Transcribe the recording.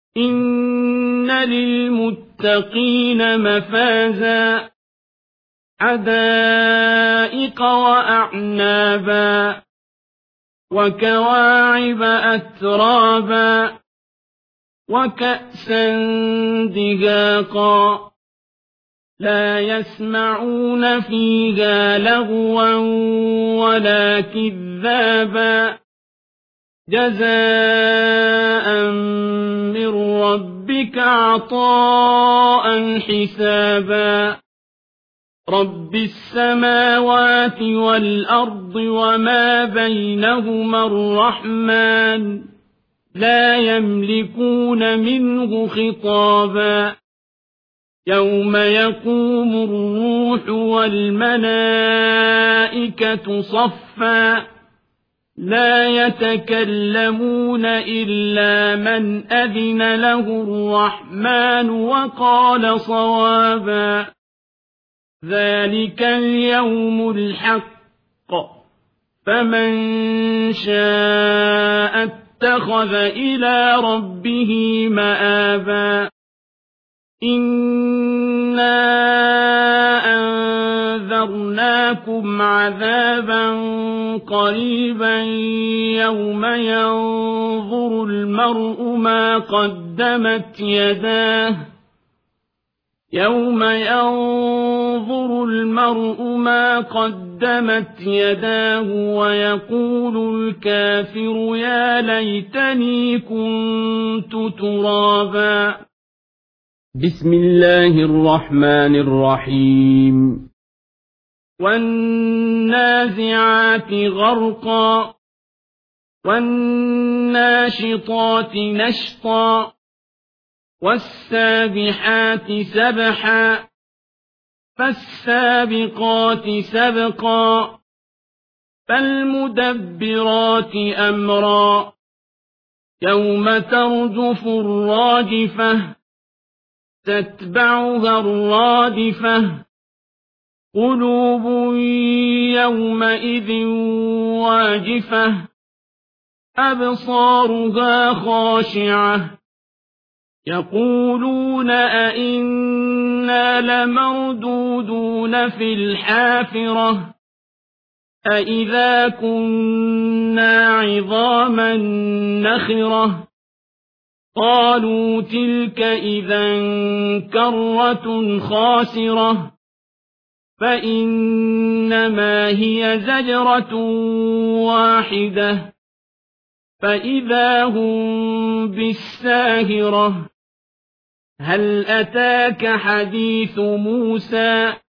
إن للمتقين مفازا حدائق وأعنابا وكواعب أترابا وكأسا دهاقا لا يسمعون فيها لغوا ولا كذابا جزاء من ربك عطاء حسابا رب السماوات والأرض وما بينهما الرحمن لا يملكون منه خطابا يوم يقوم الروح والملائكة صفا لا يتكلمون إلا من أذن له الرحمن وقال صوابا ذلك اليوم الحق فمن شاء اتخذ إلى ربه مآبا إنا أنذرناكم عذابا قريبا يوم ينظر المرء ما قدمت يداه ويقول الكافر يا ليتني كنت ترابا بسم الله الرحمن الرحيم والنازعات غرقا والناشطات نشطا والسابحات سبحا فالسابقات سبقا فالمدبرات أمرا يوم ترجف الراجفة تتبعها الرادفة قلوب يومئذ واجفة أبصارها خاشعة يقولون أئنا لمردودون في الحافرة أئذا كنا عظاما نخرة قالوا تلك إذا كرة خاسرة فإنما هي زجرة واحدة فإذا هم بالساهرة هل أتاك حديث موسى